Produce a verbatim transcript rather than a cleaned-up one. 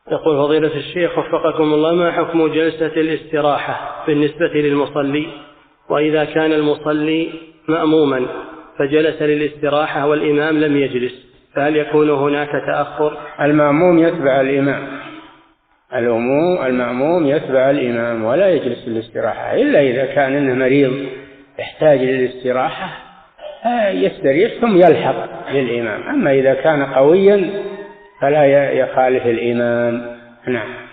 يقول فضيلة الشيخ وفقكم الله، ما حكم جلسة الاستراحة بالنسبة للمصلي؟ وإذا كان المصلي مأموما فجلس للاستراحة والإمام لم يجلس، فهل يكون هناك تأخر؟ المأموم يتبع الإمام، المأموم يتبع الإمام ولا يجلس للاستراحة، إلا إذا كان إنه مريض يحتاج للاستراحة يستريح ثم يلحق للإمام، أما إذا كان قويا فلا يخالف الإمام. نعم.